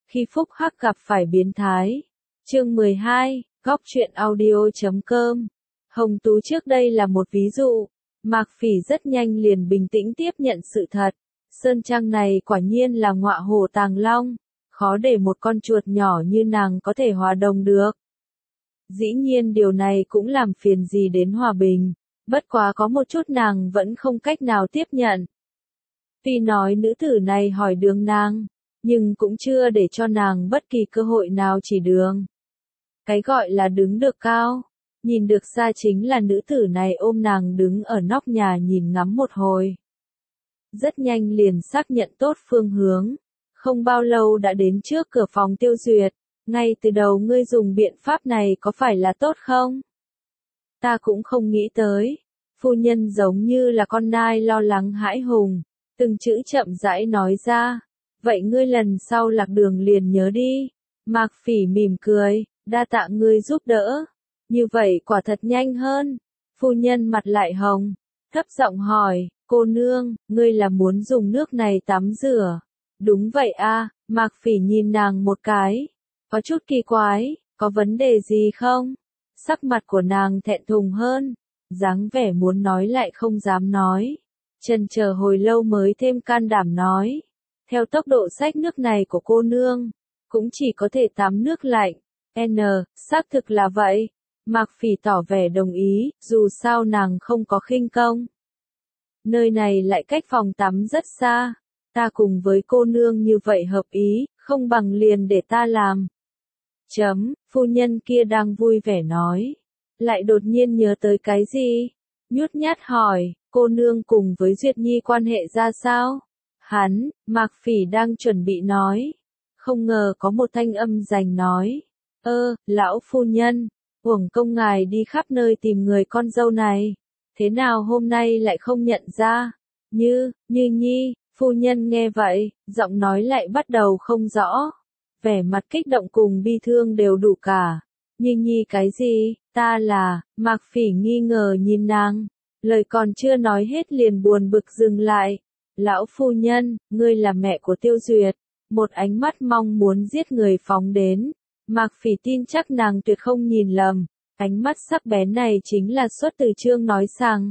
khi phúc hắc gặp phải biến thái. Chương 12, Góc truyện audio.com. Hồng Tú trước đây là một ví dụ. Mạc Phỉ rất nhanh liền bình tĩnh tiếp nhận sự thật. Sơn trang này quả nhiên là ngọa hổ tàng long. Khó để một con chuột nhỏ như nàng có thể hòa đồng được. Dĩ nhiên điều này cũng làm phiền gì đến hòa bình. Bất quá có một chút nàng vẫn không cách nào tiếp nhận. Tuy nói nữ tử này hỏi đường nàng, nhưng cũng chưa để cho nàng bất kỳ cơ hội nào chỉ đường. Cái gọi là đứng được cao, nhìn được xa chính là nữ tử này ôm nàng đứng ở nóc nhà nhìn ngắm một hồi. Rất nhanh liền xác nhận tốt phương hướng, không bao lâu đã đến trước cửa phòng Tiêu Duyệt. Ngay từ đầu ngươi dùng biện pháp này có phải là tốt không? Ta cũng không nghĩ tới. Phu nhân giống như là con nai lo lắng hãi hùng, từng chữ chậm rãi nói ra. Vậy ngươi lần sau lạc đường liền nhớ đi. Mạc Phỉ mỉm cười, đa tạ ngươi giúp đỡ. Như vậy quả thật nhanh hơn. Phu nhân mặt lại hồng, thấp giọng hỏi, cô nương, ngươi là muốn dùng nước này tắm rửa? Đúng vậy a. Mạc Phỉ nhìn nàng một cái. Có chút kỳ quái, có vấn đề gì không? Sắc mặt của nàng thẹn thùng hơn, dáng vẻ muốn nói lại không dám nói. Chần chờ hồi lâu mới thêm can đảm nói. Theo tốc độ xách nước này của cô nương, cũng chỉ có thể tắm nước lạnh. Xác thực là vậy. Mạc Phỉ tỏ vẻ đồng ý, dù sao nàng không có khinh công. Nơi này lại cách phòng tắm rất xa. Ta cùng với cô nương như vậy hợp ý, không bằng liền để ta làm. Phu nhân kia đang vui vẻ nói. Lại đột nhiên nhớ tới cái gì? Nhút nhát hỏi, cô nương cùng với Duyệt Nhi quan hệ ra sao? Mạc Phỉ đang chuẩn bị nói. Không ngờ có một thanh âm rành nói. Lão phu nhân, uổng công ngài đi khắp nơi tìm người con dâu này. Thế nào hôm nay lại không nhận ra? Như Nhi, phu nhân nghe vậy, giọng nói lại bắt đầu không rõ. Vẻ mặt kích động cùng bi thương đều đủ cả. Như Nhi cái gì? Ta là, Mạc Phỉ nghi ngờ nhìn nàng. Lời còn chưa nói hết liền buồn bực dừng lại. Lão phu nhân, ngươi là mẹ của Tiêu Duyệt. Một ánh mắt mong muốn giết người phóng đến. Mạc Phỉ tin chắc nàng tuyệt không nhìn lầm. Ánh mắt sắc bén này chính là xuất từ Trương Nói Sằng.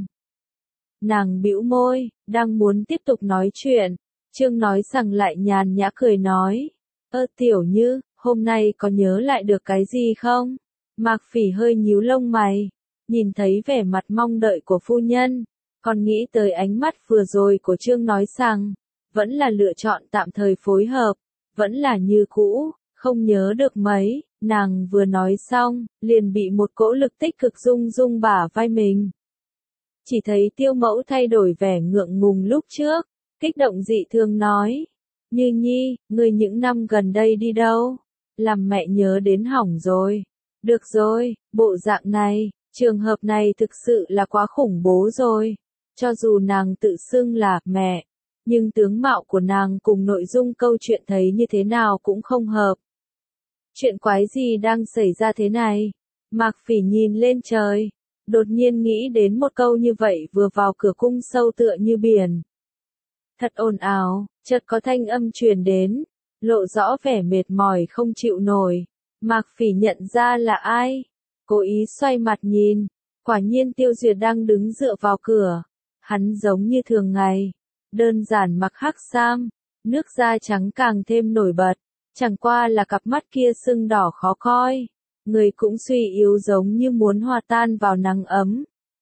Nàng bĩu môi, đang muốn tiếp tục nói chuyện. Trương Nói Sằng lại nhàn nhã cười nói. Tiểu Như, hôm nay có nhớ lại được cái gì không? Mạc Phỉ hơi nhíu lông mày. Nhìn thấy vẻ mặt mong đợi của phu nhân. Còn nghĩ tới ánh mắt vừa rồi của Trương Nói Sằng. Vẫn là lựa chọn tạm thời phối hợp. Vẫn là như cũ, không nhớ được mấy. Nàng vừa nói xong, liền bị một cỗ lực tích cực rung rung bả vai mình. Chỉ thấy Tiêu Mẫu thay đổi vẻ ngượng ngùng lúc trước. Kích động dị thường nói. Như Nhi, ngươi những năm gần đây đi đâu? Làm mẹ nhớ đến hỏng rồi. Được rồi, bộ dạng này, trường hợp này thực sự là quá khủng bố rồi. Cho dù nàng tự xưng là mẹ, nhưng tướng mạo của nàng cùng nội dung câu chuyện thấy như thế nào cũng không hợp. Chuyện quái gì đang xảy ra thế này? Mạc Phỉ nhìn lên trời, đột nhiên nghĩ đến một câu như vậy vừa vào cửa cung sâu tựa như biển. Thật ồn ào, chợt có thanh âm truyền đến, lộ rõ vẻ mệt mỏi không chịu nổi. Mạc Phỉ nhận ra là ai, cố ý xoay mặt nhìn, quả nhiên Tiêu Duyệt đang đứng dựa vào cửa. Hắn giống như thường ngày, đơn giản mặc hắc sam, nước da trắng càng thêm nổi bật, chẳng qua là cặp mắt kia sưng đỏ khó coi, người cũng suy yếu giống như muốn hòa tan vào nắng ấm.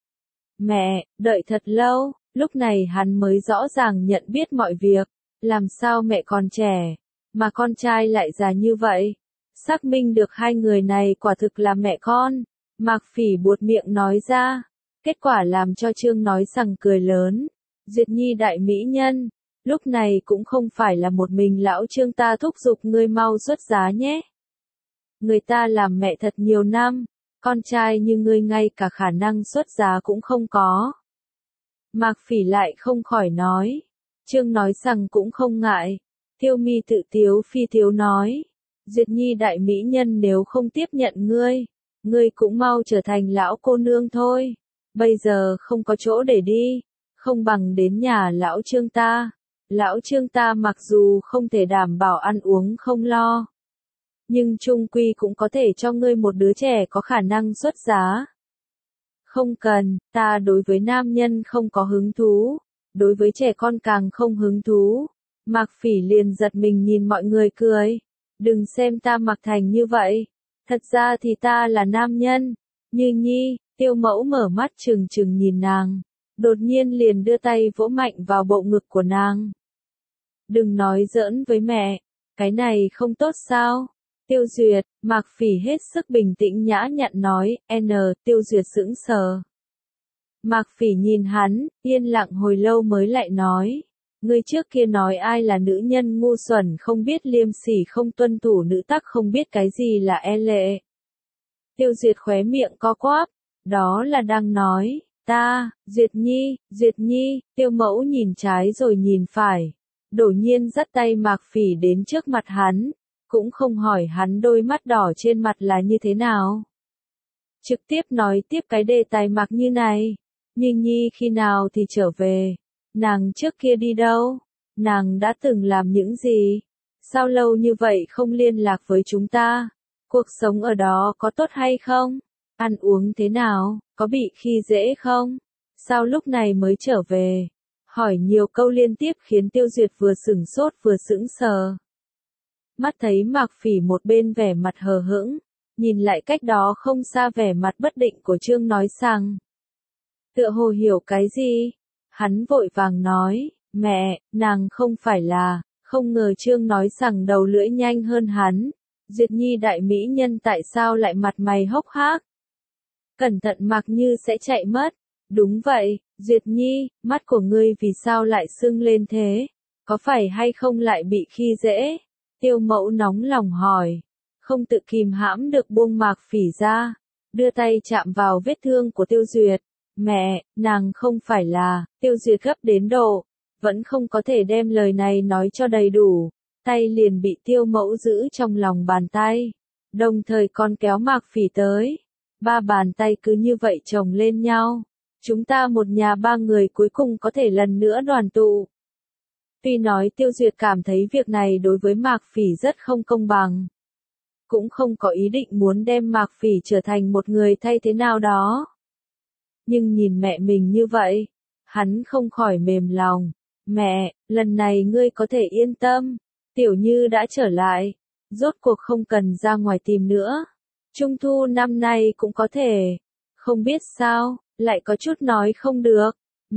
Mẹ, đợi thật lâu, lúc này hắn mới rõ ràng nhận biết mọi việc, làm sao mẹ còn trẻ, mà con trai lại già như vậy. Xác minh được hai người này quả thực là mẹ con. Mạc Phỉ buột miệng nói ra. Kết quả làm cho Trương Nói Sằng cười lớn. Duyệt Nhi đại mỹ nhân. Lúc này cũng không phải là một mình lão Trương ta thúc giục ngươi mau xuất giá nhé. Người ta làm mẹ thật nhiều năm. Con trai như ngươi ngay cả khả năng xuất giá cũng không có. Mạc Phỉ lại không khỏi nói. Trương Nói Sằng cũng không ngại. Tiêu Mi tự tiếu phi tiếu nói. Duyệt Nhi đại mỹ nhân nếu không tiếp nhận ngươi cũng mau trở thành lão cô nương thôi. Bây giờ không có chỗ để đi, không bằng đến nhà lão Trương ta. lão Trương ta mặc dù không thể đảm bảo ăn uống không lo, nhưng chung quy cũng có thể cho ngươi một đứa trẻ có khả năng xuất giá. Không cần, ta đối với nam nhân không có hứng thú, đối với trẻ con càng không hứng thú. Mạc Phỉ liền giật mình nhìn mọi người cười. Đừng xem ta mặc thành như vậy. Thật ra thì ta là nam nhân. Như Nhi, Tiêu Mẫu mở mắt trừng trừng nhìn nàng. Đột nhiên liền đưa tay vỗ mạnh vào bộ ngực của nàng. Đừng nói giỡn với mẹ. Cái này không tốt sao? Tiêu Duyệt, Mạc Phỉ hết sức bình tĩnh nhã nhặn nói. Tiêu Duyệt sững sờ. Mạc Phỉ nhìn hắn, yên lặng hồi lâu mới lại nói. Ngươi trước kia nói ai là nữ nhân ngu xuẩn không biết liêm sỉ không tuân thủ nữ tắc không biết cái gì là e lệ. Tiêu Duyệt khóe miệng co quắp. Đó là đang nói, ta, Duyệt Nhi, Tiêu Mẫu nhìn trái rồi nhìn phải. Đột nhiên dắt tay Mạc Phỉ đến trước mặt hắn, cũng không hỏi hắn đôi mắt đỏ trên mặt là như thế nào. Trực tiếp nói tiếp cái đề tài Mạc như này. Nhi khi nào thì trở về? Nàng trước kia đi đâu? Nàng đã từng làm những gì? Sao lâu như vậy không liên lạc với chúng ta? Cuộc sống ở đó có tốt hay không? Ăn uống thế nào? Có bị khi dễ không? Sao lúc này mới trở về? Hỏi nhiều câu liên tiếp khiến Tiêu Duyệt vừa sửng sốt vừa sững sờ. Mắt thấy Mạc Phỉ một bên vẻ mặt hờ hững, nhìn lại cách đó không xa vẻ mặt bất định của Trương nói rằng. Tựa hồ hiểu cái gì? Hắn vội vàng nói, mẹ, nàng không phải là, không ngờ Trương nói rằng đầu lưỡi nhanh hơn hắn. Duyệt Nhi đại mỹ nhân tại sao lại mặt mày hốc hác? Cẩn thận Mạc Như sẽ chạy mất. Đúng vậy, Duyệt Nhi, mắt của ngươi vì sao lại sưng lên thế? Có phải hay không lại bị khi dễ? Tiêu Mẫu nóng lòng hỏi. Không tự kìm hãm được buông Mạc Phỉ ra. Đưa tay chạm vào vết thương của Tiêu Duyệt. Mẹ, nàng không phải là, Tiêu Duyệt gấp đến độ, vẫn không có thể đem lời này nói cho đầy đủ, tay liền bị Tiêu Mẫu giữ trong lòng bàn tay, đồng thời còn kéo Mạc Phỉ tới. Ba bàn tay cứ như vậy chồng lên nhau, chúng ta một nhà ba người cuối cùng có thể lần nữa đoàn tụ. Tuy nói Tiêu Duyệt cảm thấy việc này đối với Mạc Phỉ rất không công bằng, cũng không có ý định muốn đem Mạc Phỉ trở thành một người thay thế nào đó. Nhưng nhìn mẹ mình như vậy, hắn không khỏi mềm lòng. Mẹ, lần này ngươi có thể yên tâm, Tiểu Như đã trở lại, rốt cuộc không cần ra ngoài tìm nữa. Trung thu năm nay cũng có thể, không biết sao, lại có chút nói không được.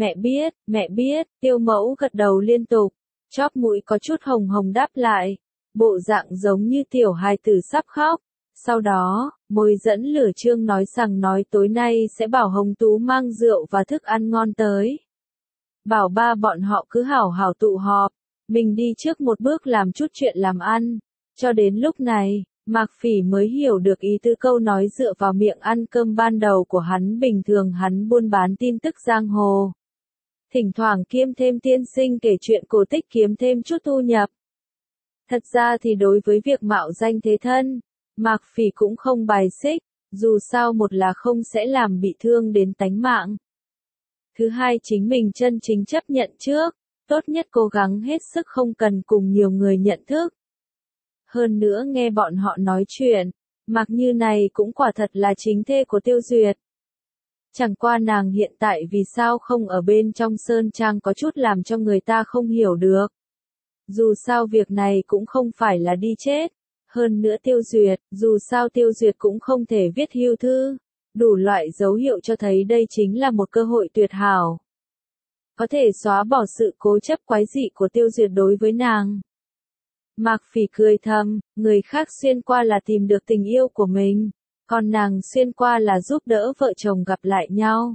Mẹ biết, Tiêu Mẫu gật đầu liên tục, chóp mũi có chút hồng hồng đáp lại, bộ dạng giống như tiểu hài tử sắp khóc. Sau đó, môi dẫn lửa Trương nói rằng nói tối nay sẽ bảo Hồng Tú mang rượu và thức ăn ngon tới. Bảo ba bọn họ cứ hảo hảo tụ họp, mình đi trước một bước làm chút chuyện làm ăn. Cho đến lúc này, Mạc Phỉ mới hiểu được ý tứ câu nói dựa vào miệng ăn cơm ban đầu của hắn. Bình thường hắn buôn bán tin tức giang hồ. Thỉnh thoảng kiêm thêm tiên sinh kể chuyện cổ tích kiếm thêm chút thu nhập. Thật ra thì đối với việc mạo danh thế thân, Mạc Phỉ cũng không bài xích, dù sao một là không sẽ làm bị thương đến tánh mạng. Thứ hai chính mình chân chính chấp nhận trước, tốt nhất cố gắng hết sức không cần cùng nhiều người nhận thức. Hơn nữa nghe bọn họ nói chuyện, Mạc Như này cũng quả thật là chính thê của Tiêu Duyệt. Chẳng qua nàng hiện tại vì sao không ở bên trong sơn trang có chút làm cho người ta không hiểu được. Dù sao việc này cũng không phải là đi chết. Hơn nữa dù sao Tiêu Duyệt cũng không thể viết hưu thư. Đủ loại dấu hiệu cho thấy đây chính là một cơ hội tuyệt hảo. Có thể xóa bỏ sự cố chấp quái dị của Tiêu Duyệt đối với nàng. Mạc Phỉ cười thầm, người khác xuyên qua là tìm được tình yêu của mình, còn nàng xuyên qua là giúp đỡ vợ chồng gặp lại nhau.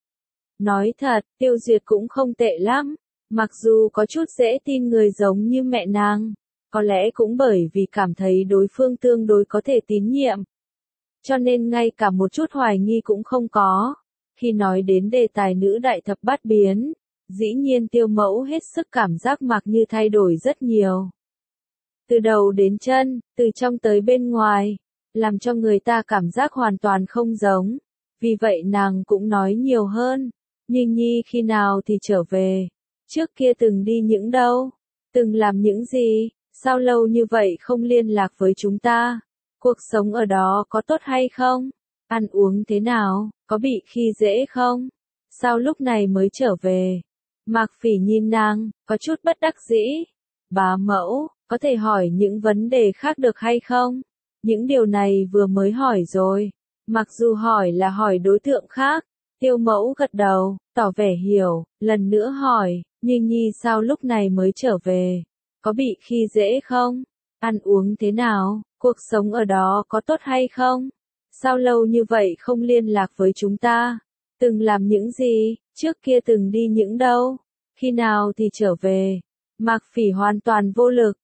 Nói thật, Tiêu Duyệt cũng không tệ lắm, mặc dù có chút dễ tin người giống như mẹ nàng, có lẽ cũng bởi vì cảm thấy đối phương tương đối có thể tín nhiệm. Cho nên ngay cả một chút hoài nghi cũng không có. Khi nói đến đề tài nữ đại thập bát biến, dĩ nhiên Tiêu Mẫu hết sức cảm giác Mạc Như thay đổi rất nhiều. Từ đầu đến chân, từ trong tới bên ngoài, làm cho người ta cảm giác hoàn toàn không giống. Vì vậy nàng cũng nói nhiều hơn, Nhi khi nào thì trở về. trước kia từng đi những đâu? Từng làm những gì? Sao lâu như vậy không liên lạc với chúng ta? Cuộc sống ở đó có tốt hay không? Ăn uống thế nào? Có bị khi dễ không? Sao lúc này mới trở về? Mạc Phỉ nhìn nàng, có chút bất đắc dĩ. Bá mẫu, có thể hỏi những vấn đề khác được hay không? Những điều này vừa mới hỏi rồi. Mặc dù hỏi là hỏi đối tượng khác. Tiêu mẫu gật đầu, tỏ vẻ hiểu, lần nữa hỏi, Nhi sao lúc này mới trở về? Có bị khi dễ không? Ăn uống thế nào? Cuộc sống ở đó có tốt hay không? Sao lâu như vậy không liên lạc với chúng ta? Từng làm những gì? Trước kia từng đi những đâu? Khi nào thì trở về? Mạc Phỉ hoàn toàn vô lực.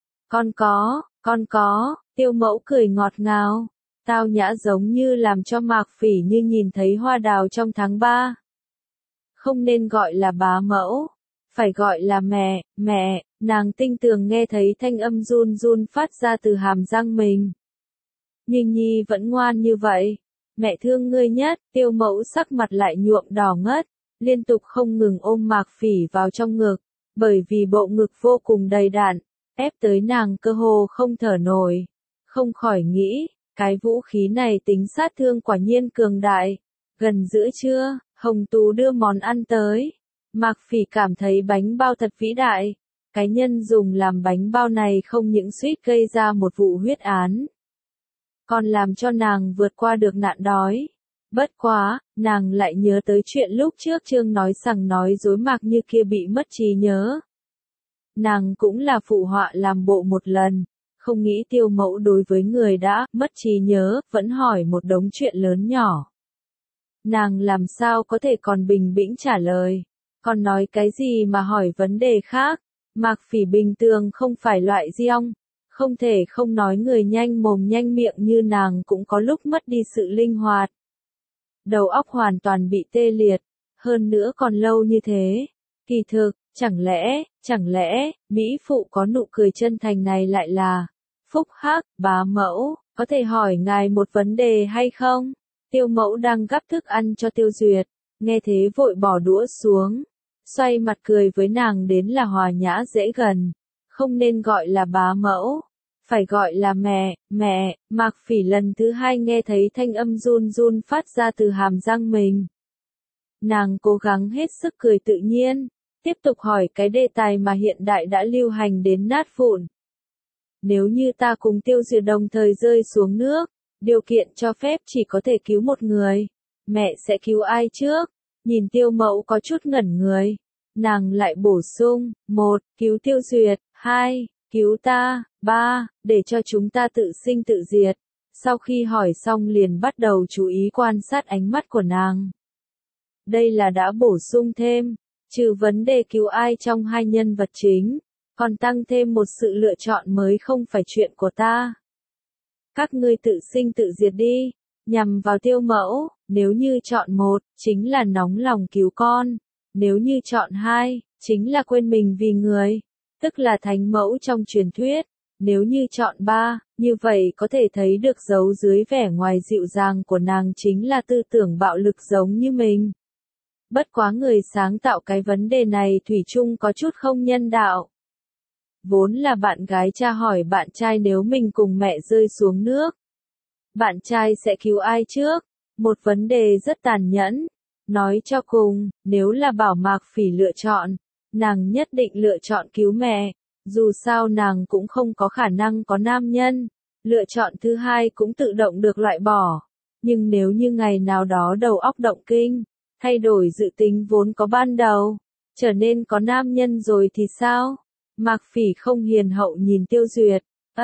Con có, Tiêu mẫu cười ngọt ngào. Tao nhã giống như làm cho Mạc Phỉ như nhìn thấy hoa đào trong tháng 3. Không nên gọi là bá mẫu, phải gọi là mẹ, nàng tinh tường nghe thấy thanh âm run run phát ra từ hàm răng mình. Nhi vẫn ngoan như vậy, mẹ thương ngươi nhất, Tiêu mẫu sắc mặt lại nhuộm đỏ ngất, liên tục không ngừng ôm Mạc Phỉ vào trong ngực, bởi vì bộ ngực vô cùng đầy đặn, ép tới nàng cơ hồ không thở nổi, không khỏi nghĩ. Cái vũ khí này tính sát thương quả nhiên cường đại. Gần giữa trưa, Hồng Tú đưa món ăn tới. Mạc Phỉ cảm thấy bánh bao thật vĩ đại. Cái nhân dùng làm bánh bao này không những suýt gây ra một vụ huyết án, còn làm cho nàng vượt qua được nạn đói. Bất quá, nàng lại nhớ tới chuyện lúc trước Trương nói sằng nói dối Mạc Như kia bị mất trí nhớ. Nàng cũng là phụ họa làm bộ một lần. Không nghĩ Tiêu mẫu đối với người đã mất trí nhớ, vẫn hỏi một đống chuyện lớn nhỏ. Nàng làm sao có thể còn bình bĩnh trả lời, còn nói cái gì mà hỏi vấn đề khác. Mạc Phỉ bình thường không phải loại giong, không thể không nói người nhanh mồm nhanh miệng như nàng cũng có lúc mất đi sự linh hoạt. Đầu óc hoàn toàn bị tê liệt, hơn nữa còn lâu như thế. Kỳ thực, chẳng lẽ, Mỹ Phụ có nụ cười chân thành này lại là Phúc Hắc, bá mẫu, có thể hỏi ngài một vấn đề hay không? Tiêu mẫu đang gắp thức ăn cho Tiêu Duyệt, nghe thế vội bỏ đũa xuống, xoay mặt cười với nàng đến là hòa nhã dễ gần, không nên gọi là bá mẫu, phải gọi là mẹ, Mạc Phỉ lần thứ hai nghe thấy thanh âm run run phát ra từ hàm răng mình. Nàng cố gắng hết sức cười tự nhiên, tiếp tục hỏi cái đề tài mà hiện đại đã lưu hành đến nát vụn. Nếu như ta cùng Tiêu Duyệt đồng thời rơi xuống nước, điều kiện cho phép chỉ có thể cứu một người, mẹ sẽ cứu ai trước? Nhìn Tiêu mẫu có chút ngẩn người, nàng lại bổ sung, 1, cứu Tiêu Duyệt, 2, cứu ta, 3, để cho chúng ta tự sinh tự diệt. Sau khi hỏi xong liền bắt đầu chú ý quan sát ánh mắt của nàng. Đây là đã bổ sung thêm, trừ vấn đề cứu ai trong hai nhân vật chính, còn tăng thêm một sự lựa chọn mới không phải chuyện của ta. Các ngươi tự sinh tự diệt đi, nhằm vào Tiêu mẫu, nếu như chọn 1, chính là nóng lòng cứu con, nếu như chọn 2, chính là quên mình vì người, tức là thánh mẫu trong truyền thuyết, nếu như chọn 3, như vậy có thể thấy được giấu dưới vẻ ngoài dịu dàng của nàng chính là tư tưởng bạo lực giống như mình. Bất quá người sáng tạo cái vấn đề này thủy chung có chút không nhân đạo. Vốn là bạn gái tra hỏi bạn trai nếu mình cùng mẹ rơi xuống nước, bạn trai sẽ cứu ai trước? Một vấn đề rất tàn nhẫn. Nói cho cùng, nếu là bảo Mạc Phỉ lựa chọn, nàng nhất định lựa chọn cứu mẹ. Dù sao nàng cũng không có khả năng có nam nhân. Lựa chọn thứ hai cũng tự động được loại bỏ. Nhưng nếu như ngày nào đó đầu óc động kinh, thay đổi dự tính vốn có ban đầu, trở nên có nam nhân rồi thì sao? Mạc Phỉ không hiền hậu nhìn Tiêu Duyệt,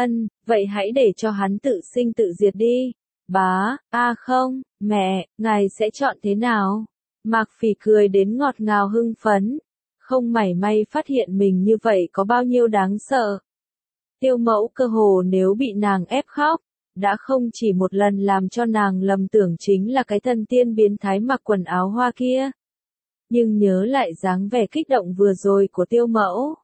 vậy hãy để cho hắn tự sinh tự diệt đi. Bá, không, mẹ, ngài sẽ chọn thế nào? Mạc Phỉ cười đến ngọt ngào hưng phấn, không mảy may phát hiện mình như vậy có bao nhiêu đáng sợ. Tiêu mẫu cơ hồ nếu bị nàng ép khóc, đã không chỉ một lần làm cho nàng lầm tưởng chính là cái thần tiên biến thái mặc quần áo hoa kia. Nhưng nhớ lại dáng vẻ kích động vừa rồi của Tiêu mẫu.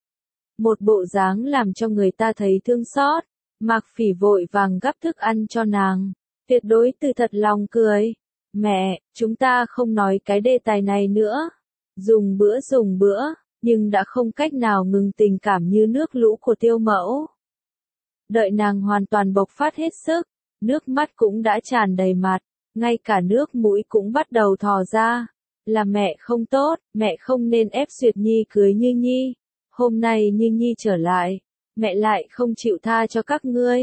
Một bộ dáng làm cho người ta thấy thương xót, Mạc Phỉ vội vàng gắp thức ăn cho nàng, tuyệt đối từ thật lòng cười. Mẹ, chúng ta không nói cái đề tài này nữa. Dùng bữa. nhưng đã không cách nào ngừng tình cảm như nước lũ của Tiêu Mẫu. Đợi nàng hoàn toàn bộc phát hết sức, nước mắt cũng đã tràn đầy mặt, ngay cả nước mũi cũng bắt đầu thò ra. Là mẹ không tốt, mẹ không nên ép Duyệt Nhi cưới Như Nhi. Hôm nay Như Nhi trở lại, mẹ lại không chịu tha cho các ngươi.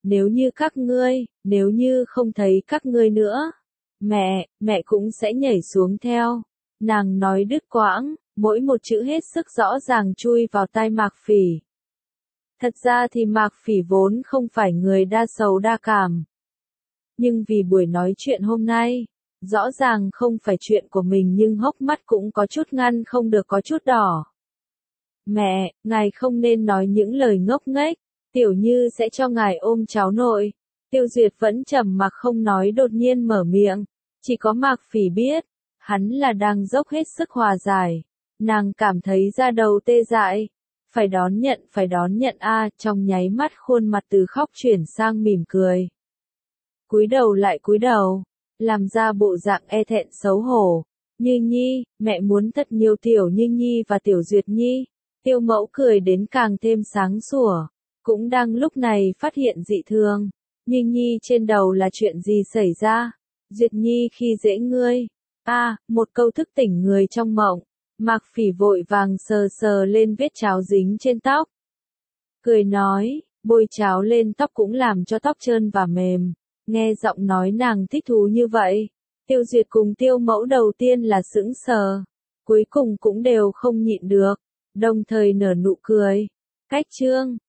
Nếu như không thấy các ngươi nữa, mẹ cũng sẽ nhảy xuống theo. Nàng nói đứt quãng, mỗi một chữ hết sức rõ ràng chui vào tai Mạc Phỉ. Thật ra thì Mạc Phỉ vốn không phải người đa sầu đa cảm. Nhưng vì buổi nói chuyện hôm nay, rõ ràng không phải chuyện của mình nhưng hốc mắt cũng có chút ngăn không được có chút đỏ. Mẹ, ngài không nên nói những lời ngốc nghếch, Tiểu Như sẽ cho ngài ôm cháu nội. Tiêu Duyệt vẫn trầm mặc không nói đột nhiên mở miệng, chỉ có Mạc Phỉ biết, hắn là đang dốc hết sức hòa giải. Nàng cảm thấy da đầu tê dại. Phải đón nhận a, trong nháy mắt khuôn mặt từ khóc chuyển sang mỉm cười. Cúi đầu lại cúi đầu, làm ra bộ dạng e thẹn xấu hổ. Như Nhi, mẹ muốn thật nhiều Tiểu Như Nhi và Tiểu Duyệt Nhi. Tiêu Mẫu cười đến càng thêm sáng sủa, cũng đang lúc này phát hiện dị thường. Như Nhi trên đầu là chuyện gì xảy ra? Duyệt Nhi khi dễ ngươi. Một câu thức tỉnh người trong mộng. Mạc Phỉ vội vàng sờ sờ lên vết cháo dính trên tóc. Cười nói, bôi cháo lên tóc cũng làm cho tóc trơn và mềm. Nghe giọng nói nàng thích thú như vậy, Tiêu Duyệt cùng Tiêu Mẫu đầu tiên là sững sờ, cuối cùng cũng đều không nhịn được, đồng thời nở nụ cười. Cách chương